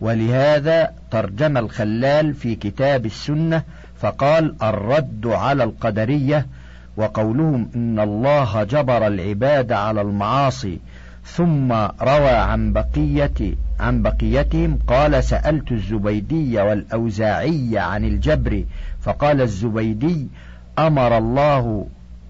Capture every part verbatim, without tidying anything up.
ولهذا ترجم الخلال في كتاب السنة فقال: الرد على القدرية وقولهم إن الله جبر العباد على المعاصي، ثم روى عن بقية عن بقيتهم قال: سألت الزبيدي والأوزاعي عن الجبر فقال الزبيدي: أمر الله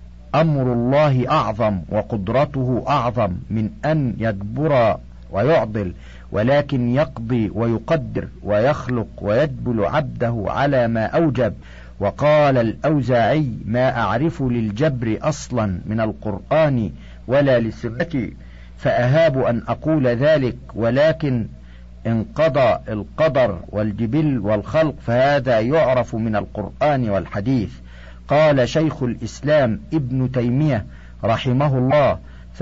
أمر الله أعظم وقدرته أعظم من أن يجبر ويعضل، ولكن يقضي ويقدر ويخلق ويجبل عبده على ما أوجب. وقال الأوزاعي: ما أعرف للجبر أصلا من القرآن ولا للسنة، فأهاب أن أقول ذلك، ولكن إن قضى القدر والجبل والخلق فهذا يعرف من القرآن والحديث. قال شيخ الإسلام ابن تيمية رحمه الله: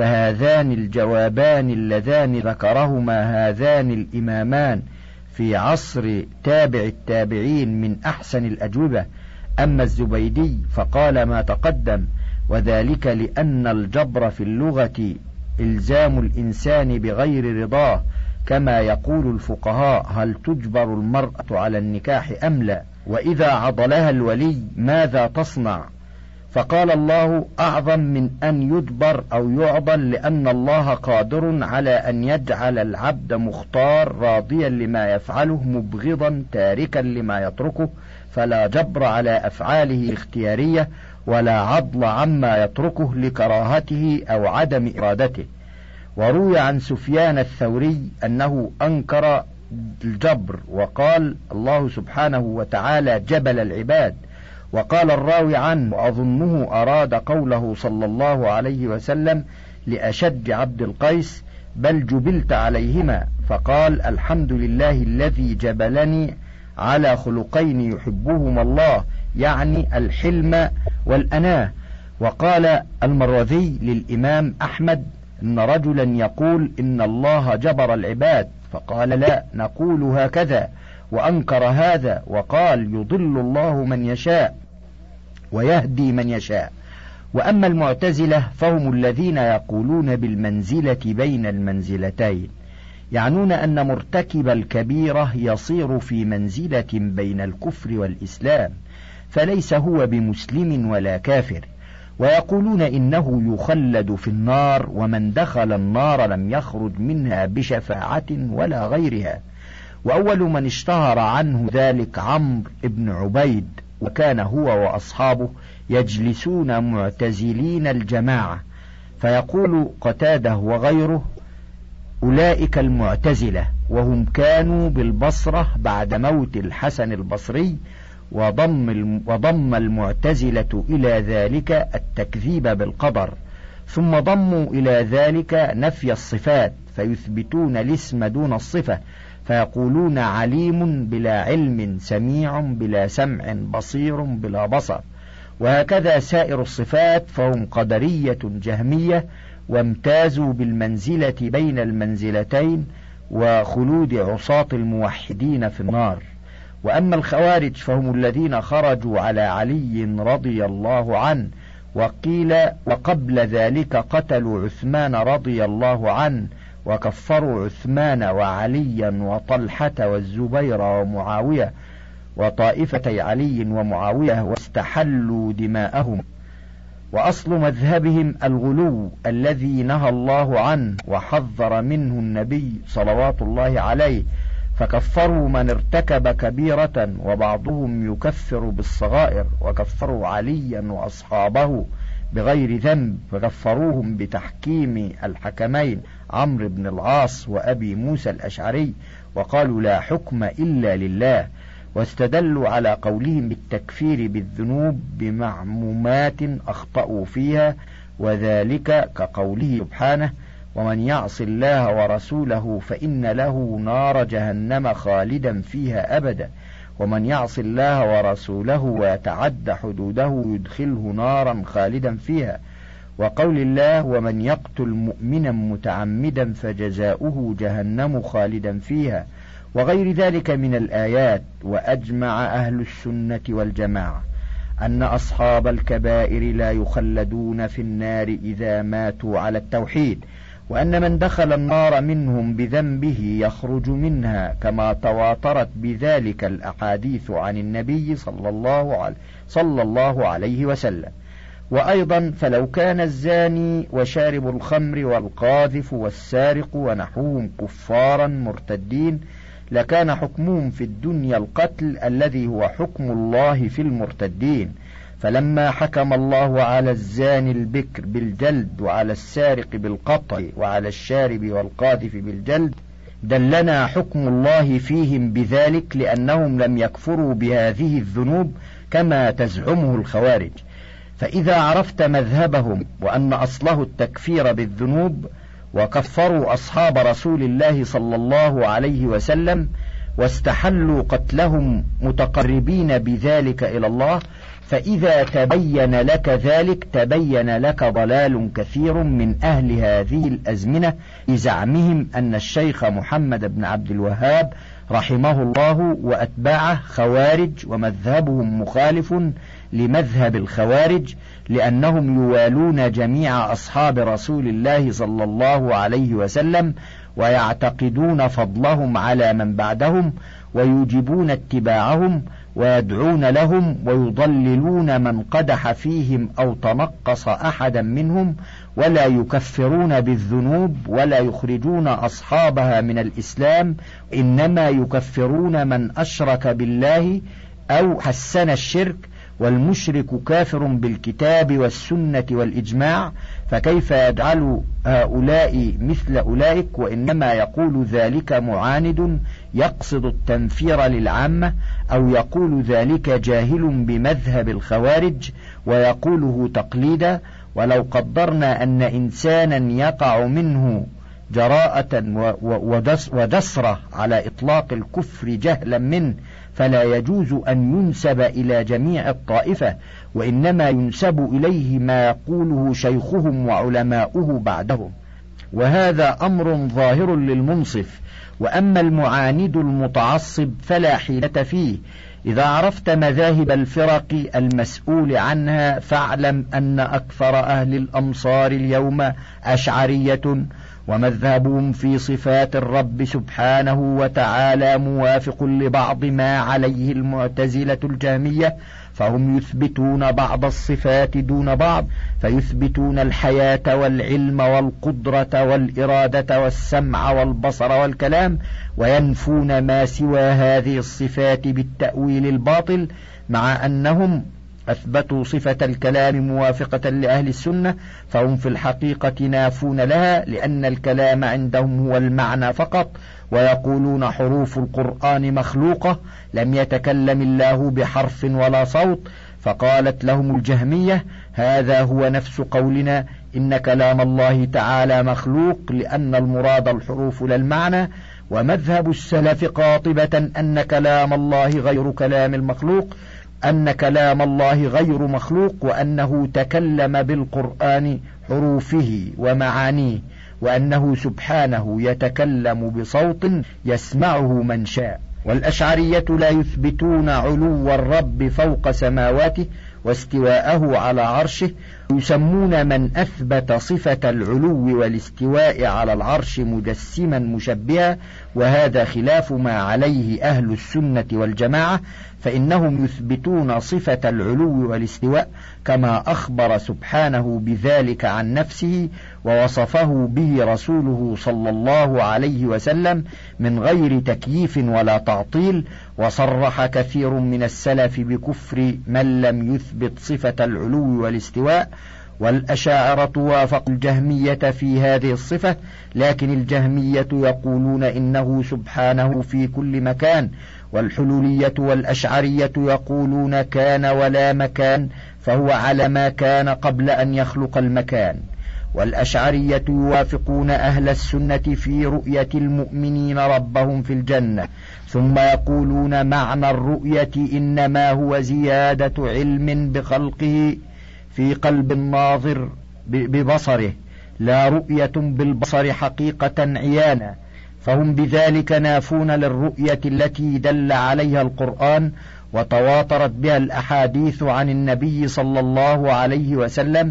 فهذان الجوابان اللذان ذكرهما هذان الإمامان في عصر تابع التابعين من أحسن الأجوبة. أما الزبيدي فقال ما تقدم، وذلك لأن الجبر في اللغة إلزام الإنسان بغير رضاه، كما يقول الفقهاء: هل تجبر المرأة على النكاح أم لا؟ وإذا عضلها الولي ماذا تصنع؟ فقال الله: أعظم من أن يجبر أو يعضل، لأن الله قادر على أن يجعل العبد مختار راضيا لما يفعله مبغضا تاركا لما يتركه، فلا جبر على أفعاله الاختيارية ولا عضل عما يتركه لكراهته أو عدم إرادته. وروي عن سفيان الثوري أنه أنكر الجبر وقال: الله سبحانه وتعالى جبل العباد. وقال الراوي عنه: وأظنه أراد قوله صلى الله عليه وسلم لأشج عبد القيس: بل جبلت عليهما، فقال: الحمد لله الذي جبلني على خلقين يحبهما الله، يعني الحلم والأناة. وقال المروذي للإمام أحمد: إن رجلا يقول إن الله جبر العباد، فقال: لا نقول هكذا، وأنكر هذا وقال: يضل الله من يشاء ويهدي من يشاء. وأما المعتزلة فهم الذين يقولون بالمنزلة بين المنزلتين، يعنون أن مرتكب الكبيرة يصير في منزلة بين الكفر والإسلام، فليس هو بمسلم ولا كافر. ويقولون إنه يخلد في النار، ومن دخل النار لم يخرج منها بشفاعة ولا غيرها. وأول من اشتهر عنه ذلك عمرو بن عبيد، وكان هو وأصحابه يجلسون معتزلين الجماعة، فيقول قتادة وغيره: أولئك المعتزلة، وهم كانوا بالبصرة بعد موت الحسن البصري، وضم, وضم المعتزلة إلى ذلك التكذيب بالقدر، ثم ضموا إلى ذلك نفي الصفات، فيثبتون الاسم دون الصفة، فيقولون عليم بلا علم، سميع بلا سمع، بصير بلا بصر. وهكذا سائر الصفات، فهم قدرية جهمية، وامتازوا بالمنزلة بين المنزلتين وخلود عصاة الموحدين في النار. وأما الخوارج فهم الذين خرجوا على علي رضي الله عنه، وقيل وقبل ذلك قتلوا عثمان رضي الله عنه، وكفروا عثمان وعليا وطلحة والزبير ومعاوية وطائفتي علي ومعاوية، واستحلوا دماءهم. وأصل مذهبهم الغلو الذي نهى الله عنه وحذر منه النبي صلوات الله عليه، فكفروا من ارتكب كبيرة، وبعضهم يكفر بالصغائر، وكفروا عليا وأصحابه بغير ذنب، فكفروهم بتحكيم الحكمين عمرو بن العاص وأبي موسى الأشعري، وقالوا لا حكم إلا لله. واستدلوا على قولهم بالتكفير بالذنوب بمعمومات أخطأوا فيها، وذلك كقوله سبحانه: ومن يعص الله ورسوله فإن له نار جهنم خالدا فيها أبدا، ومن يعص الله ورسوله ويتعد حدوده يدخله نارا خالدا فيها. وقول الله: ومن يقتل مؤمنا متعمدا فجزاؤه جهنم خالدا فيها، وغير ذلك من الآيات. وأجمع أهل السنة والجماعة أن أصحاب الكبائر لا يخلدون في النار إذا ماتوا على التوحيد، وأن من دخل النار منهم بذنبه يخرج منها، كما تواترت بذلك الأحاديث عن النبي صلى الله عليه, صلى الله عليه وسلم. وأيضا فلو كان الزاني وشارب الخمر والقاذف والسارق ونحوهم كفارا مرتدين لكان حكمهم في الدنيا القتل الذي هو حكم الله في المرتدين. فلما حكم الله على الزاني البكر بالجلد وعلى السارق بالقطع وعلى الشارب والقاذف بالجلد دلنا حكم الله فيهم بذلك، لأنهم لم يكفروا بهذه الذنوب كما تزعمه الخوارج. فإذا عرفت مذهبهم وأن أصله التكفير بالذنوب وكفروا أصحاب رسول الله صلى الله عليه وسلم واستحلوا قتلهم متقربين بذلك إلى الله، فإذا تبين لك ذلك تبين لك ضلال كثير من أهل هذه الأزمنة بزعمهم أن الشيخ محمد بن عبد الوهاب رحمه الله وأتباعه خوارج ومذهبهم مخالف لمذهب الخوارج، لأنهم يوالون جميع أصحاب رسول الله صلى الله عليه وسلم ويعتقدون فضلهم على من بعدهم ويوجبون اتباعهم ويدعون لهم ويضللون من قدح فيهم أو تنقص أحدا منهم، ولا يكفرون بالذنوب ولا يخرجون أصحابها من الإسلام، إنما يكفرون من أشرك بالله أو حسن الشرك، والمشرك كافر بالكتاب والسنة والإجماع، فكيف يجعل هؤلاء مثل أولئك؟ وإنما يقول ذلك معاند يقصد التنفير للعامة، أو يقول ذلك جاهل بمذهب الخوارج ويقوله تقليدا. ولو قدرنا أن إنسانا يقع منه جراءة ودسرة على إطلاق الكفر جهلا منه فلا يجوز أن ينسب إلى جميع الطائفة، وإنما ينسب إليه ما يقوله شيخهم وعلماؤه بعدهم، وهذا أمر ظاهر للمنصف. وأما المعاند المتعصب فلا حيلة فيه. إذا عرفت مذاهب الفرق المسؤول عنها فاعلم أن أكثر أهل الأمصار اليوم أشعرية، ومذهبهم في صفات الرب سبحانه وتعالى موافق لبعض ما عليه المعتزلة الجهمية، فهم يثبتون بعض الصفات دون بعض، فيثبتون الحياة والعلم والقدرة والإرادة والسمع والبصر والكلام، وينفون ما سوى هذه الصفات بالتأويل الباطل، مع أنهم أثبتوا صفة الكلام موافقة لأهل السنة، فهم في الحقيقة نافون لها، لأن الكلام عندهم هو المعنى فقط، ويقولون حروف القرآن مخلوقة لم يتكلم الله بحرف ولا صوت. فقالت لهم الجهمية: هذا هو نفس قولنا إن كلام الله تعالى مخلوق، لأن المراد الحروف لا المعنى. ومذهب السلف قاطبة أن كلام الله غير كلام المخلوق، أن كلام الله غير مخلوق، وأنه تكلم بالقرآن حروفه ومعانيه، وأنه سبحانه يتكلم بصوت يسمعه من شاء. والأشعرية لا يثبتون علو الرب فوق سماواته واستواءه على عرشه، يسمون من أثبت صفة العلو والاستواء على العرش مجسما مشبها، وهذا خلاف ما عليه أهل السنة والجماعة، فإنهم يثبتون صفة العلو والاستواء كما أخبر سبحانه بذلك عن نفسه ووصفه به رسوله صلى الله عليه وسلم من غير تكييف ولا تعطيل. وصرح كثير من السلف بكفر من لم يثبت صفة العلو والاستواء. والأشاعرة وافقوا الجهمية في هذه الصفة، لكن الجهمية يقولون إنه سبحانه في كل مكان، والحلولية والأشعرية يقولون كان ولا مكان، فهو على ما كان قبل أن يخلق المكان. والأشعرية يوافقون أهل السنة في رؤية المؤمنين ربهم في الجنة، ثم يقولون معنى الرؤية إنما هو زيادة علم بخلقه في قلب الناظر ببصره، لا رؤية بالبصر حقيقة عيانا، فهم بذلك نافون للرؤية التي دل عليها القرآن وتواترت بها الأحاديث عن النبي صلى الله عليه وسلم.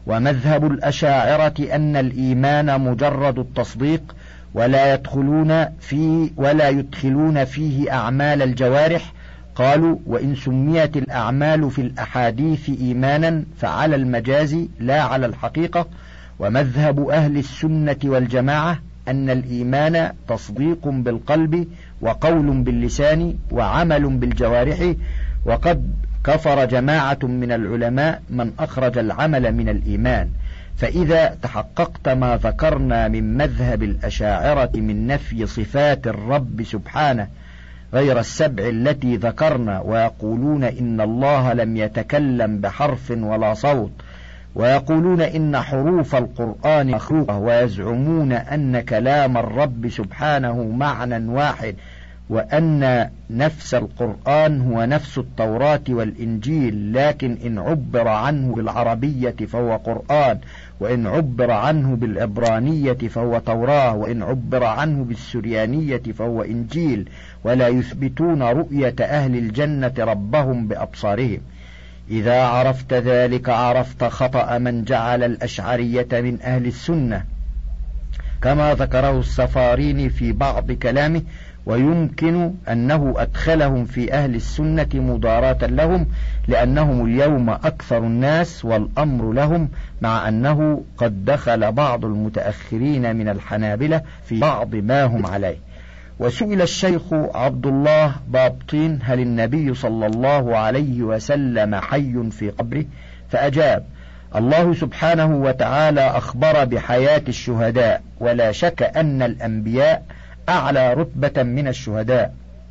ومذهب الأشاعرة أن الإيمان مجرد التصديق ولا يدخلون فيه ولا يدخلون فيه أعمال الجوارح. قالوا: وإن سميت الأعمال في الأحاديث إيمانا فعلى المجاز لا على الحقيقة. ومذهب أهل السنة والجماعة أن الإيمان تصديق بالقلب وقول باللسان وعمل بالجوارح. وقد كفر جماعة من العلماء من أخرج العمل من الإيمان. فإذا تحققت ما ذكرنا من مذهب الأشاعرة من نفي صفات الرب سبحانه غير السبع التي ذكرنا، ويقولون إن الله لم يتكلم بحرف ولا صوت، ويقولون إن حروف القرآن مخلوقة، ويزعمون أن كلام الرب سبحانه معنى واحد، وأن نفس القرآن هو نفس التوراة والإنجيل، لكن إن عبر عنه بالعربية فهو قرآن، وإن عبر عنه بالعبرانية فهو توراة، وإن عبر عنه بالسريانية فهو إنجيل، ولا يثبتون رؤية أهل الجنة ربهم بأبصارهم. إذا عرفت ذلك عرفت خطأ من جعل الأشعرية من أهل السنة كما ذكره السفاريني في بعض كلامه، ويمكن أنه أدخلهم في أهل السنة مضاراة لهم، لأنهم اليوم أكثر الناس والأمر لهم، مع أنه قد دخل بعض المتأخرين من الحنابلة في بعض ما هم عليه. وسئل الشيخ عبد الله بابطين: هل النبي صلى الله عليه وسلم حي في قبره؟ فأجاب: الله سبحانه وتعالى أخبر بحياة الشهداء، ولا شك أن الأنبياء أعلى رتبة من الشهداء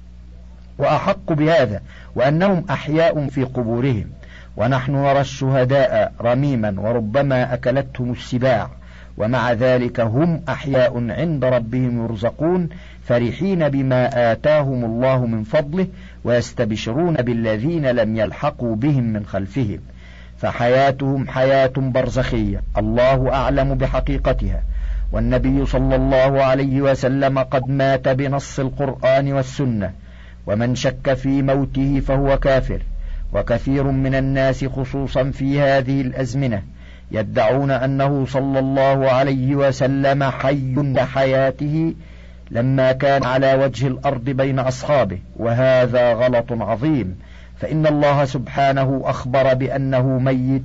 وأحق بهذا، وأنهم أحياء في قبورهم، ونحن نرى الشهداء رميما وربما أكلتهم السباع، ومع ذلك هم أحياء عند ربهم يرزقون، فرحين بما آتاهم الله من فضله، ويستبشرون بالذين لم يلحقوا بهم من خلفهم، فحياتهم حياة برزخية الله أعلم بحقيقتها. والنبي صلى الله عليه وسلم قد مات بنص القرآن والسنة، ومن شك في موته فهو كافر. وكثير من الناس خصوصا في هذه الأزمنة يدعون أنه صلى الله عليه وسلم حي لحياته لما كان على وجه الأرض بين أصحابه، وهذا غلط عظيم، فإن الله سبحانه أخبر بأنه ميت.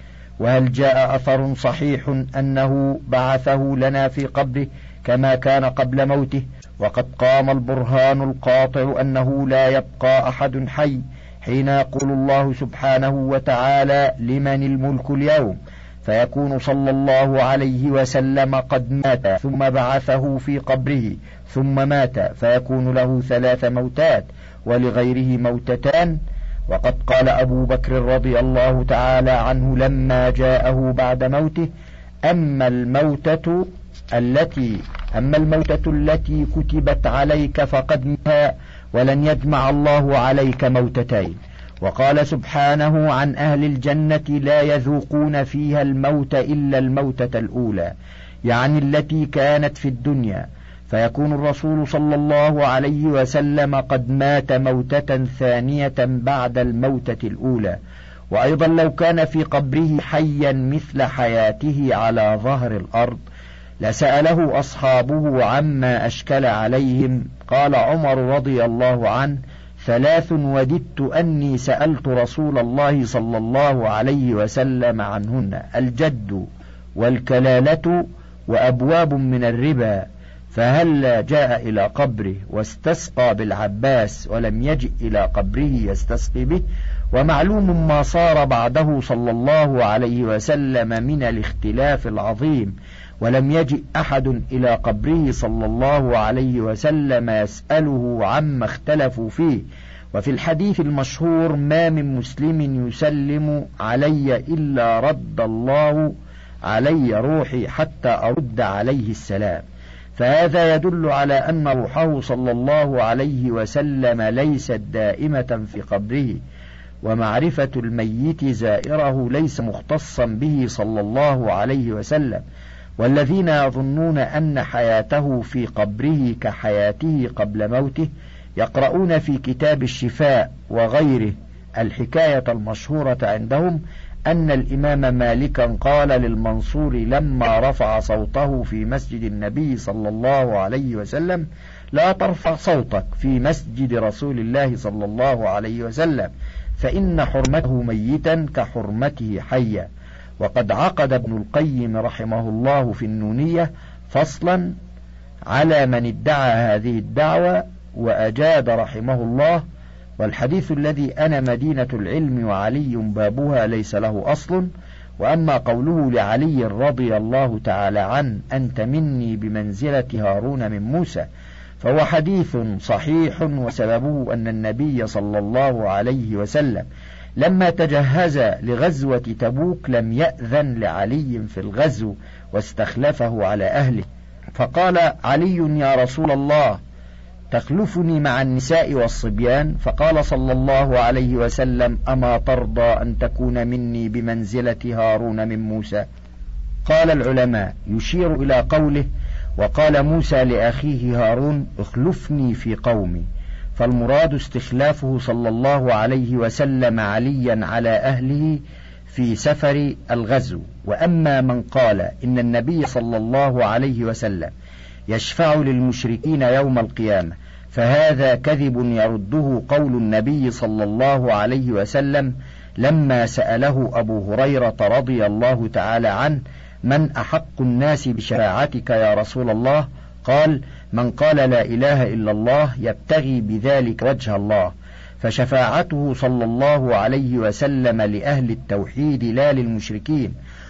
وهل جاء أثر صحيح أنه بعثه لنا في قبره كما كان قبل موته؟ وقد قام البرهان القاطع أنه لا يبقى أحد حي حين يقول الله سبحانه وتعالى: لمن الملك اليوم؟ فيكون صلى الله عليه وسلم قد مات ثم بعثه في قبره ثم مات، فيكون له ثلاث موتات ولغيره موتتان. وقد قال أبو بكر رضي الله تعالى عنه لما جاءه بعد موته: أما الموتة التي أما الموتة التي كتبت عليك فقد متها، ولن يجمع الله عليك موتتين. وقال سبحانه عن أهل الجنة: لا يذوقون فيها الموت إلا الموتة الأولى، يعني التي كانت في الدنيا. فيكون الرسول صلى الله عليه وسلم قد مات موتة ثانية بعد الموتة الأولى. وأيضا لو كان في قبره حيا مثل حياته على ظهر الأرض لسأله أصحابه عما أشكل عليهم. قال عمر رضي الله عنه: ثلاث وددت أني سألت رسول الله صلى الله عليه وسلم عنهن: الجد والكلالة وأبواب من الربا، فهل جاء إلى قبره واستسقى بالعباس ولم يجئ إلى قبره يستسقي به؟ ومعلوم ما صار بعده صلى الله عليه وسلم من الاختلاف العظيم، ولم يجئ أحد إلى قبره صلى الله عليه وسلم يسأله عما اختلفوا فيه. وفي الحديث المشهور: ما من مسلم يسلم علي إلا رد الله علي روحي حتى أرد عليه السلام. فهذا يدل على أن روحه صلى الله عليه وسلم ليست دائمة في قبره، ومعرفة الميت زائره ليس مختصا به صلى الله عليه وسلم. والذين يظنون أن حياته في قبره كحياته قبل موته يقرؤون في كتاب الشفاء وغيره الحكاية المشهورة عندهم أن الإمام مالكا قال للمنصور لما رفع صوته في مسجد النبي صلى الله عليه وسلم: لا ترفع صوتك في مسجد رسول الله صلى الله عليه وسلم، فإن حرمته ميتا كحرمته حيا. وقد عقد ابن القيم رحمه الله في النونية فصلا على من ادعى هذه الدعوة وأجاد رحمه الله: والحديث الذي أنا مدينة العلم وعلي بابها ليس له أصل، وأما قوله لعلي رضي الله تعالى عنه: أنت مني بمنزلة هارون من موسى، فهو حديث صحيح، وسببه أن النبي صلى الله عليه وسلم لما تجهز لغزوة تبوك لم يأذن لعلي في الغزو واستخلفه على أهله، فقال علي: يا رسول الله، تخلفني مع النساء والصبيان؟ فقال صلى الله عليه وسلم: أما ترضى أن تكون مني بمنزلة هارون من موسى؟ قال العلماء يشير إلى قوله: وقال موسى لأخيه هارون: اخلفني في قومي، فالمراد استخلافه صلى الله عليه وسلم عليا على أهله في سفر الغزو. وأما من قال إن النبي صلى الله عليه وسلم يشفع للمشركين يوم القيامة، فهذا كذب يرده قول النبي صلى الله عليه وسلم لما سأله أبو هريرة رضي الله تعالى عنه: من أحق الناس بشفاعتك يا رسول الله؟ قال: من قال لا إله إلا الله يبتغي بذلك وجه الله. فشفاعته صلى الله عليه وسلم لأهل التوحيد لا للمشركين،